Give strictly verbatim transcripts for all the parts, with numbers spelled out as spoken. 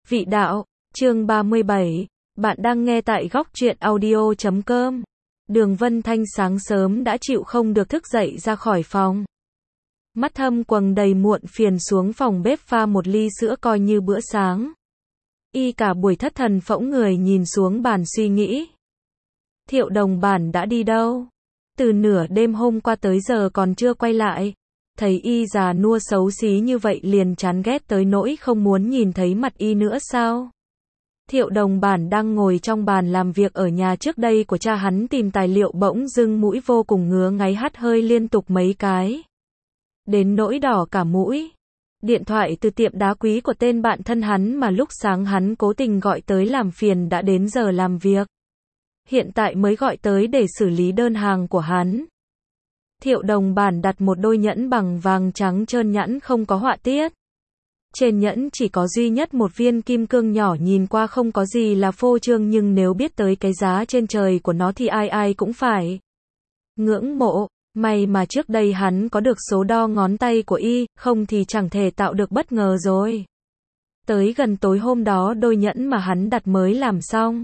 Vị đạo, chương ba mươi bảy, bạn đang nghe tại góc truyện audio chấm com. Đường Vân Thanh sáng sớm đã chịu không được thức dậy ra khỏi phòng. Mắt thâm quầng đầy muộn phiền xuống phòng bếp pha một ly sữa coi như bữa sáng. Y cả buổi thất thần phỗng người nhìn xuống bàn suy nghĩ. Thiệu Đồng Bản đã đi đâu? Từ nửa đêm hôm qua tới giờ còn chưa quay lại. Thấy y già nua xấu xí như vậy liền chán ghét tới nỗi không muốn nhìn thấy mặt y nữa sao? Thiệu Đồng Bản đang ngồi trong bàn làm việc ở nhà trước đây của cha hắn tìm tài liệu bỗng dưng mũi vô cùng ngứa ngáy hắt hơi liên tục mấy cái. Đến nỗi đỏ cả mũi. Điện thoại từ tiệm đá quý của tên bạn thân hắn mà lúc sáng hắn cố tình gọi tới làm phiền đã đến giờ làm việc. Hiện tại mới gọi tới để xử lý đơn hàng của hắn. Thiệu Đồng Bản đặt một đôi nhẫn bằng vàng trắng trơn nhẵn không có họa tiết. Trên nhẫn chỉ có duy nhất một viên kim cương nhỏ nhìn qua không có gì là phô trương nhưng nếu biết tới cái giá trên trời của nó thì ai ai cũng phải ngưỡng mộ. May mà trước đây hắn có được số đo ngón tay của y, không thì chẳng thể tạo được bất ngờ rồi. Tới gần tối hôm đó đôi nhẫn mà hắn đặt mới làm xong.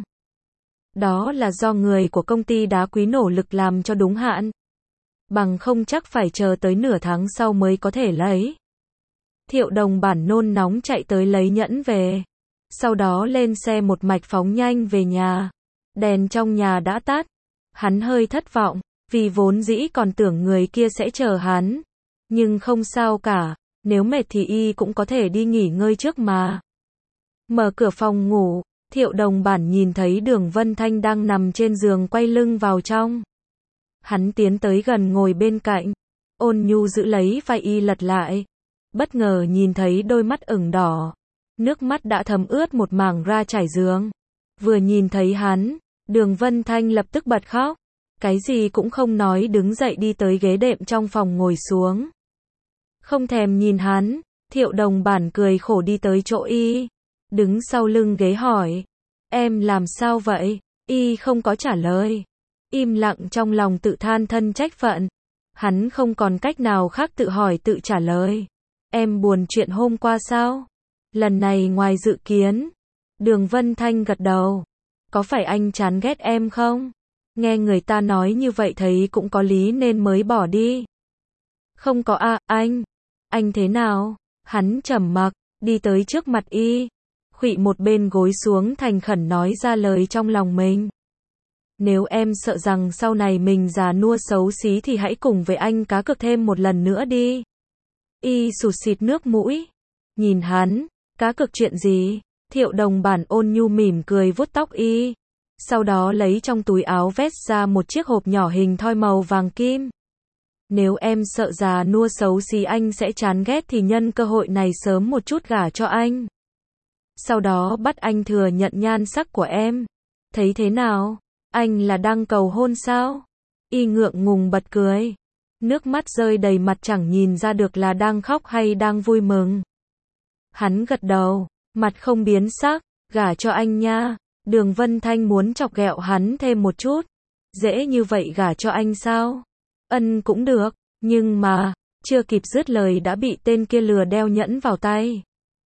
Đó là do người của công ty đá quý nỗ lực làm cho đúng hạn. Bằng không chắc phải chờ tới nửa tháng sau mới có thể lấy. Thiệu Đồng Bản nôn nóng chạy tới lấy nhẫn về. Sau đó lên xe một mạch phóng nhanh về nhà. Đèn trong nhà đã tắt. Hắn hơi thất vọng, vì vốn dĩ còn tưởng người kia sẽ chờ hắn. Nhưng không sao cả, nếu mệt thì y cũng có thể đi nghỉ ngơi trước mà. Mở cửa phòng ngủ, Thiệu Đồng Bản nhìn thấy Đường Vân Thanh đang nằm trên giường quay lưng vào trong. Hắn tiến tới gần ngồi bên cạnh, ôn nhu giữ lấy vai y lật lại. Bất ngờ nhìn thấy đôi mắt ửng đỏ, nước mắt đã thấm ướt một mảng ra trải giường. Vừa nhìn thấy hắn, Đường Vân Thanh lập tức bật khóc. Cái gì cũng không nói đứng dậy đi tới ghế đệm trong phòng ngồi xuống. Không thèm nhìn hắn, Thiệu Đồng Bản cười khổ đi tới chỗ y. Đứng sau lưng ghế hỏi, em làm sao vậy? Y không có trả lời. Im lặng trong lòng tự than thân trách phận. Hắn không còn cách nào khác tự hỏi tự trả lời. Em buồn chuyện hôm qua sao? Lần này ngoài dự kiến. Đường Vân Thanh gật đầu. Có phải anh chán ghét em không? Nghe người ta nói như vậy thấy cũng có lý nên mới bỏ đi. Không có à, anh. Anh thế nào? Hắn trầm mặc, đi tới trước mặt y. Khuỵu một bên gối xuống thành khẩn nói ra lời trong lòng mình. Nếu em sợ rằng sau này mình già nua xấu xí thì hãy cùng với anh cá cược thêm một lần nữa đi. Y sụt xịt nước mũi. Nhìn hắn, cá cược chuyện gì? Thiệu Đồng Bản ôn nhu mỉm cười vuốt tóc y. Sau đó lấy trong túi áo vest ra một chiếc hộp nhỏ hình thoi màu vàng kim. Nếu em sợ già nua xấu xí anh sẽ chán ghét thì nhân cơ hội này sớm một chút gả cho anh. Sau đó bắt anh thừa nhận nhan sắc của em. Thấy thế nào? Anh là đang cầu hôn sao? Y ngượng ngùng bật cười. Nước mắt rơi đầy mặt chẳng nhìn ra được là đang khóc hay đang vui mừng. Hắn gật đầu, mặt không biến sắc, gả cho anh nha. Đường Vân Thanh muốn chọc ghẹo hắn thêm một chút. Dễ như vậy gả cho anh sao? Ân cũng được, nhưng mà, chưa kịp dứt lời đã bị tên kia lừa đeo nhẫn vào tay.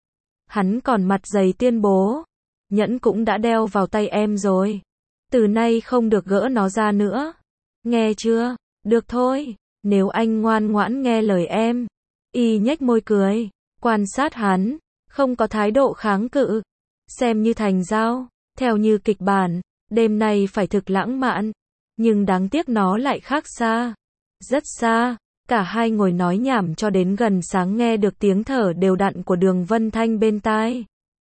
Hắn còn mặt dày tuyên bố. Nhẫn cũng đã đeo vào tay em rồi. Từ nay không được gỡ nó ra nữa. Nghe chưa? Được thôi, nếu anh ngoan ngoãn nghe lời em. Y nhếch môi cười, quan sát hắn, không có thái độ kháng cự. Xem như thành giao, theo như kịch bản, đêm nay phải thực lãng mạn. Nhưng đáng tiếc nó lại khác xa. Rất xa, cả hai ngồi nói nhảm cho đến gần sáng nghe được tiếng thở đều đặn của Đường Vân Thanh bên tai.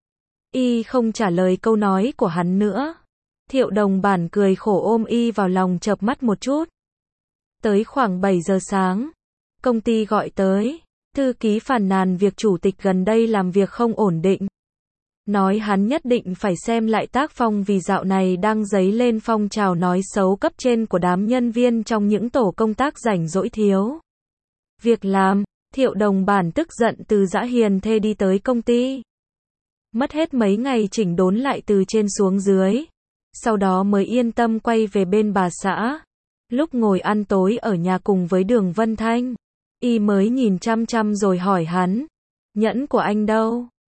Y không trả lời câu nói của hắn nữa. Thiệu Đồng Bản cười khổ ôm y vào lòng chợp mắt một chút. Tới khoảng bảy giờ sáng, công ty gọi tới, thư ký phàn nàn việc chủ tịch gần đây làm việc không ổn định. Nói hắn nhất định phải xem lại tác phong vì dạo này đang dấy lên phong trào nói xấu cấp trên của đám nhân viên trong những tổ công tác rảnh rỗi thiếu việc làm. Thiệu Đồng Bản tức giận từ Dã Hiền Thê đi tới công ty. Mất hết mấy ngày chỉnh đốn lại từ trên xuống dưới. Sau đó mới yên tâm quay về bên bà xã. Lúc ngồi ăn tối ở nhà cùng với Đường Vân Thanh, y mới nhìn chăm chăm rồi hỏi hắn. Nhẫn của anh đâu?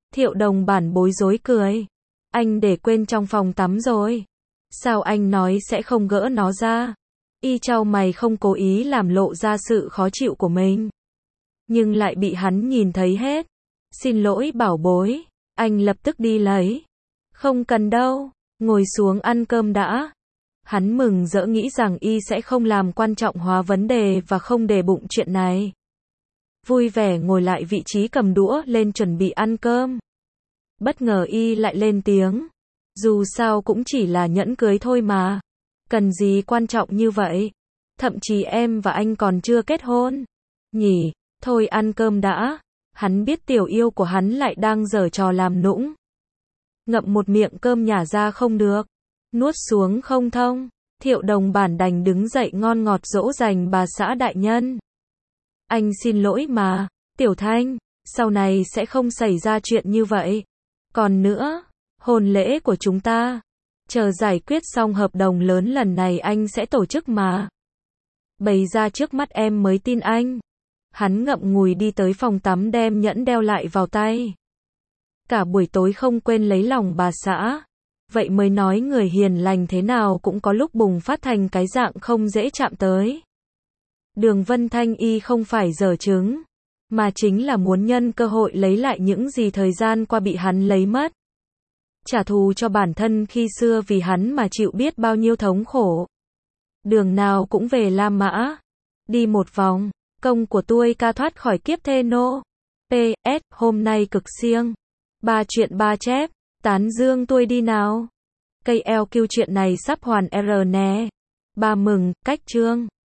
Thiệu Đồng Bản bối rối cười. Anh để quên trong phòng tắm rồi. Sao anh nói sẽ không gỡ nó ra? Y chau mày không cố ý làm lộ ra sự khó chịu của mình. Nhưng lại bị hắn nhìn thấy hết. Xin lỗi bảo bối, anh lập tức đi lấy. Không cần đâu, ngồi xuống ăn cơm đã. Hắn mừng rỡ nghĩ rằng Y sẽ không làm quan trọng hóa vấn đề và không để bụng chuyện này. Vui vẻ ngồi lại vị trí cầm đũa lên chuẩn bị ăn cơm. Bất ngờ Y lại lên tiếng. Dù sao cũng chỉ là nhẫn cưới thôi mà. Cần gì quan trọng như vậy? Thậm chí em và anh còn chưa kết hôn. Nhỉ, thôi ăn cơm đã. Hắn biết tiểu yêu của hắn lại đang giở trò làm nũng. Ngậm một miệng cơm nhả ra không được. Nuốt xuống không thông. Thiệu Đồng Bản đành đứng dậy ngon ngọt dỗ dành bà xã đại nhân. Anh xin lỗi mà, Tiểu Thanh, sau này sẽ không xảy ra chuyện như vậy. Còn nữa, hôn lễ của chúng ta, chờ giải quyết xong hợp đồng lớn lần này anh sẽ tổ chức mà. Bày ra trước mắt em mới tin anh. Hắn ngậm ngùi đi tới phòng tắm đem nhẫn đeo lại vào tay. Cả buổi tối không quên lấy lòng bà xã. Vậy mới nói người hiền lành thế nào cũng có lúc bùng phát thành cái dạng không dễ chạm tới. Đường Vân Thanh Y không phải giở trứng, mà chính là muốn nhân cơ hội lấy lại những gì thời gian qua bị hắn lấy mất. Trả thù cho bản thân khi xưa vì hắn mà chịu biết bao nhiêu thống khổ. Đường nào cũng về La Mã. Đi một vòng, công của tôi ca thoát khỏi kiếp thê nô. pê ét, hôm nay cực siêng. Ba chuyện ba chép, tán dương tôi đi nào. Cây eo kêu chuyện này sắp hoàn R nè. Ba mừng, cách chương.